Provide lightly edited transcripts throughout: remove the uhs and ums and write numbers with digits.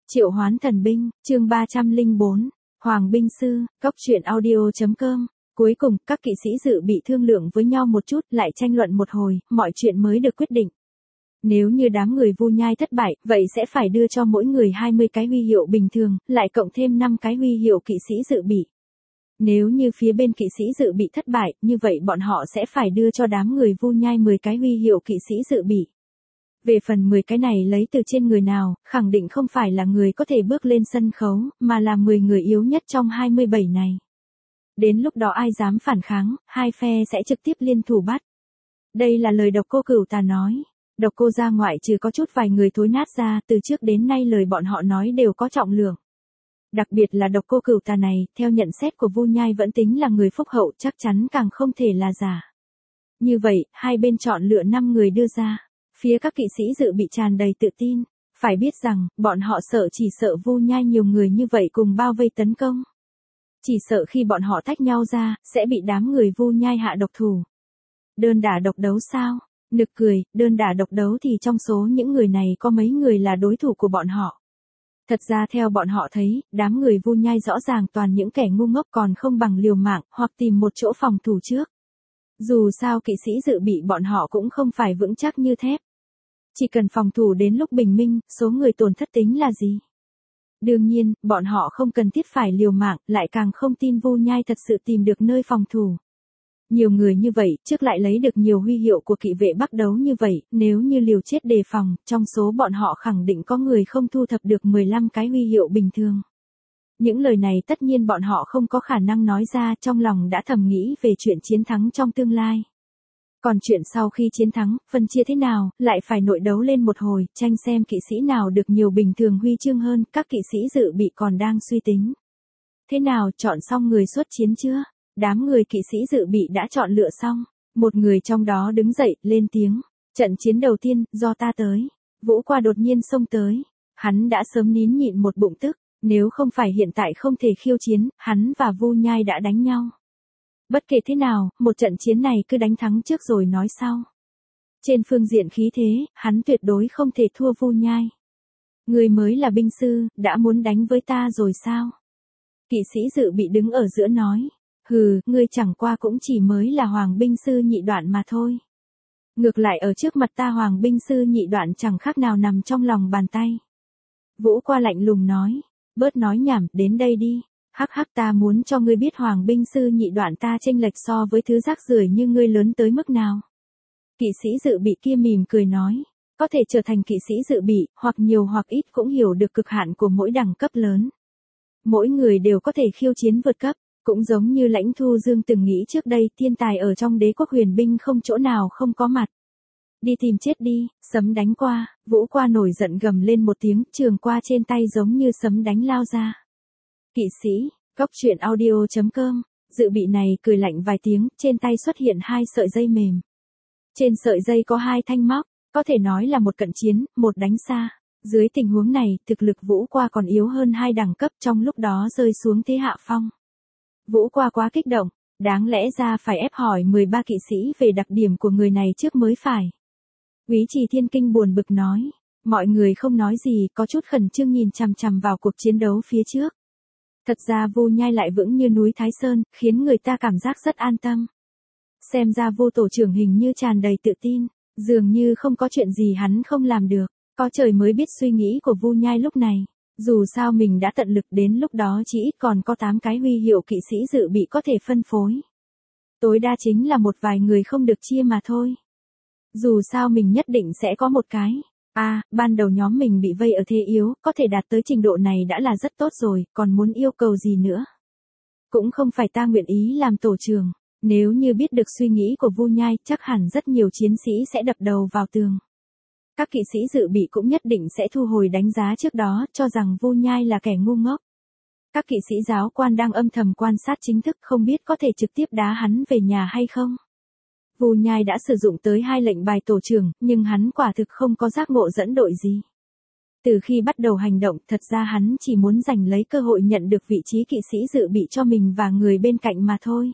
Triệu Hoán Thần Binh, chương 304, Hoàng Binh Sư, Cốc truyện audio.com. Cuối cùng, các kỵ sĩ dự bị thương lượng với nhau một chút, lại tranh luận một hồi, mọi chuyện mới được quyết định. Nếu như đám người Vu Nhai thất bại, vậy sẽ phải đưa cho mỗi người 20 cái huy hiệu bình thường, lại cộng thêm 5 cái huy hiệu kỵ sĩ dự bị. Nếu như phía bên kỵ sĩ dự bị thất bại, như vậy bọn họ sẽ phải đưa cho đám người Vu Nhai 10 cái huy hiệu kỵ sĩ dự bị. Về phần 10 cái này lấy từ trên người nào, khẳng định không phải là người có thể bước lên sân khấu, mà là 10 người yếu nhất trong 27 này. Đến lúc đó ai dám phản kháng, hai phe sẽ trực tiếp liên thủ bắt. Đây là lời Độc Cô Cửu Tà nói. Độc Cô gia ngoại trừ có chút vài người thối nát ra, từ trước đến nay lời bọn họ nói đều có trọng lượng. Đặc biệt là Độc Cô Cửu Tà này, theo nhận xét của Vu Nhai vẫn tính là người phúc hậu, chắc chắn càng không thể là giả. Như vậy, hai bên chọn lựa 5 người đưa ra. Phía các kỵ sĩ dự bị tràn đầy tự tin, phải biết rằng, bọn họ chỉ sợ Vu Nhai nhiều người như vậy cùng bao vây tấn công. Chỉ sợ khi bọn họ tách nhau ra, sẽ bị đám người Vu Nhai hạ độc thủ. Đơn đả độc đấu sao? Nực cười, đơn đả độc đấu thì trong số những người này có mấy người là đối thủ của bọn họ. Thật ra theo bọn họ thấy, đám người Vu Nhai rõ ràng toàn những kẻ ngu ngốc còn không bằng liều mạng hoặc tìm một chỗ phòng thủ trước. Dù sao kỵ sĩ dự bị bọn họ cũng không phải vững chắc như thép. Chỉ cần phòng thủ đến lúc bình minh, số người tổn thất tính là gì? Đương nhiên, bọn họ không cần thiết phải liều mạng, lại càng không tin Vu Nhai thật sự tìm được nơi phòng thủ. Nhiều người như vậy, trước lại lấy được nhiều huy hiệu của kỵ vệ Bắc đấu như vậy, nếu như liều chết đề phòng, trong số bọn họ khẳng định có người không thu thập được 15 cái huy hiệu bình thường. Những lời này tất nhiên bọn họ không có khả năng nói ra, trong lòng đã thầm nghĩ về chuyện chiến thắng trong tương lai. Còn chuyện sau khi chiến thắng, phân chia thế nào, lại phải nội đấu lên một hồi, tranh xem kỵ sĩ nào được nhiều bình thường huy chương hơn, các kỵ sĩ dự bị còn đang suy tính. Thế nào, chọn xong người xuất chiến chưa? Đám người kỵ sĩ dự bị đã chọn lựa xong. Một người trong đó đứng dậy, lên tiếng. Trận chiến đầu tiên, do ta tới. Vũ Qua đột nhiên xông tới. Hắn đã sớm nín nhịn một bụng tức. Nếu không phải hiện tại không thể khiêu chiến, hắn và Vu Nhai đã đánh nhau. Bất kể thế nào, một trận chiến này cứ đánh thắng trước rồi nói sau. Trên phương diện khí thế, hắn tuyệt đối không thể thua Vu Nhai. Người mới là binh sư, đã muốn đánh với ta rồi sao? Kỵ sĩ dự bị đứng ở giữa nói. Hừ, ngươi chẳng qua cũng chỉ mới là Hoàng binh sư nhị đoạn mà thôi. Ngược lại ở trước mặt ta Hoàng binh sư nhị đoạn chẳng khác nào nằm trong lòng bàn tay. Vũ Qua lạnh lùng nói. Bớt nói nhảm, đến đây đi. Hắc hắc, ta muốn cho ngươi biết Hoàng binh sư nhị đoạn ta chênh lệch so với thứ rác rưởi như ngươi lớn tới mức nào. Kỵ sĩ dự bị kia mỉm cười nói. Có thể trở thành kỵ sĩ dự bị, hoặc nhiều hoặc ít cũng hiểu được cực hạn của mỗi đẳng cấp lớn. Mỗi người đều có thể khiêu chiến vượt cấp. Cũng giống như Lãnh Thu Dương từng nghĩ trước đây, thiên tài ở trong đế quốc huyền binh không chỗ nào không có mặt. Đi tìm chết đi, sấm đánh qua, Vũ Qua nổi giận gầm lên một tiếng, trường qua trên tay giống như sấm đánh lao ra. Kỵ sĩ, Cốc truyện audio.com, dự bị này cười lạnh vài tiếng, trên tay xuất hiện 2 sợi dây mềm. Trên sợi dây có 2 thanh móc, có thể nói là một cận chiến, một đánh xa. Dưới tình huống này, thực lực Vũ Qua còn yếu hơn 2 đẳng cấp, trong lúc đó rơi xuống thế hạ phong. Vũ Qua quá kích động, đáng lẽ ra phải ép hỏi 13 kỵ sĩ về đặc điểm của người này trước mới phải. Úy Trì Thiên Kinh buồn bực nói, mọi người không nói gì, có chút khẩn trương nhìn chằm chằm vào cuộc chiến đấu phía trước. Thật ra Vu Nhai lại vững như núi Thái Sơn, khiến người ta cảm giác rất an tâm. Xem ra Vu tổ trưởng hình như tràn đầy tự tin, dường như không có chuyện gì hắn không làm được, có trời mới biết suy nghĩ của Vu Nhai lúc này. Dù sao mình đã tận lực, đến lúc đó chỉ ít còn có 8 cái huy hiệu kỵ sĩ dự bị có thể phân phối. Tối đa chính là một vài người không được chia mà thôi. Dù sao mình nhất định sẽ có một cái. Ban đầu nhóm mình bị vây ở thế yếu, có thể đạt tới trình độ này đã là rất tốt rồi, còn muốn yêu cầu gì nữa. Cũng không phải ta nguyện ý làm tổ trưởng, nếu như biết được suy nghĩ của Vu Nhai, chắc hẳn rất nhiều chiến sĩ sẽ đập đầu vào tường. Các kỵ sĩ dự bị cũng nhất định sẽ thu hồi đánh giá trước đó, cho rằng Vu Nhai là kẻ ngu ngốc. Các kỵ sĩ giáo quan đang âm thầm quan sát chính thức, không biết có thể trực tiếp đá hắn về nhà hay không. Vu Nhai đã sử dụng tới 2 lệnh bài tổ trưởng, nhưng hắn quả thực không có giác ngộ dẫn đội gì. Từ khi bắt đầu hành động, thật ra hắn chỉ muốn giành lấy cơ hội nhận được vị trí kỵ sĩ dự bị cho mình và người bên cạnh mà thôi.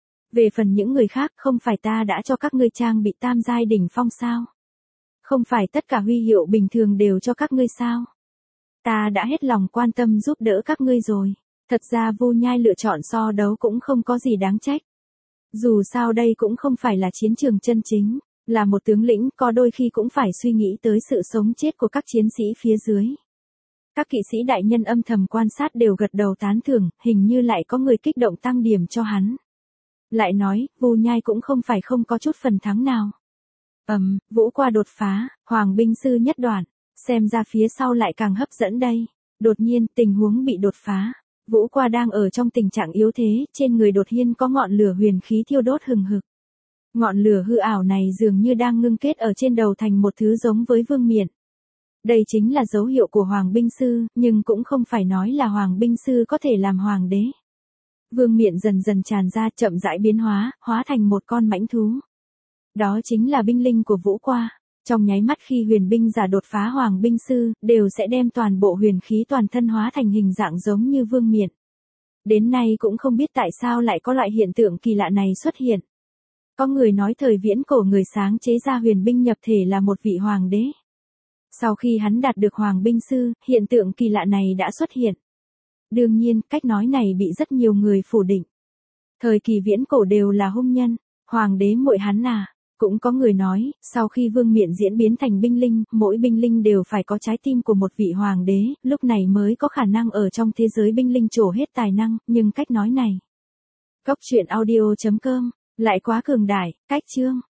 Về phần những người khác, không phải ta đã cho các ngươi trang bị tam giai đỉnh phong sao? Không phải tất cả huy hiệu bình thường đều cho các ngươi sao? Ta đã hết lòng quan tâm giúp đỡ các ngươi rồi. Thật ra Vu Nhai lựa chọn so đấu cũng không có gì đáng trách. Dù sao đây cũng không phải là chiến trường chân chính, là một tướng lĩnh có đôi khi cũng phải suy nghĩ tới sự sống chết của các chiến sĩ phía dưới. Các kỵ sĩ đại nhân âm thầm quan sát đều gật đầu tán thưởng, hình như lại có người kích động tăng điểm cho hắn. Lại nói, Vu Nhai cũng không phải không có chút phần thắng nào. Vũ qua đột phá, Hoàng binh sư nhất đoạn, xem ra phía sau lại càng hấp dẫn đây. Đột nhiên, tình huống bị đột phá. Vũ qua đang ở trong tình trạng yếu thế, trên người đột nhiên có ngọn lửa huyền khí thiêu đốt hừng hực. Ngọn lửa hư ảo này dường như đang ngưng kết ở trên đầu thành một thứ giống với vương miện. Đây chính là dấu hiệu của Hoàng binh sư, nhưng cũng không phải nói là Hoàng binh sư có thể làm hoàng đế. Vương miện dần dần tràn ra, chậm rãi biến hóa, hóa thành một con mãnh thú. Đó chính là binh linh của Vũ qua. Trong nháy mắt khi huyền binh giả đột phá Hoàng binh sư, đều sẽ đem toàn bộ huyền khí toàn thân hóa thành hình dạng giống như vương miện. Đến nay cũng không biết tại sao lại có loại hiện tượng kỳ lạ này xuất hiện. Có người nói thời viễn cổ người sáng chế ra huyền binh nhập thể là một vị hoàng đế. Sau khi hắn đạt được Hoàng binh sư, hiện tượng kỳ lạ này đã xuất hiện. Đương nhiên, cách nói này bị rất nhiều người phủ định. Thời kỳ viễn cổ đều là hung nhân, hoàng đế muội hắn à. Cũng có người nói, sau khi vương miện diễn biến thành binh linh, mỗi binh linh đều phải có trái tim của một vị hoàng đế, lúc này mới có khả năng ở trong thế giới binh linh trổ hết tài năng, nhưng cách nói này. Cốc truyện audio.com, lại quá cường đại, cách chương.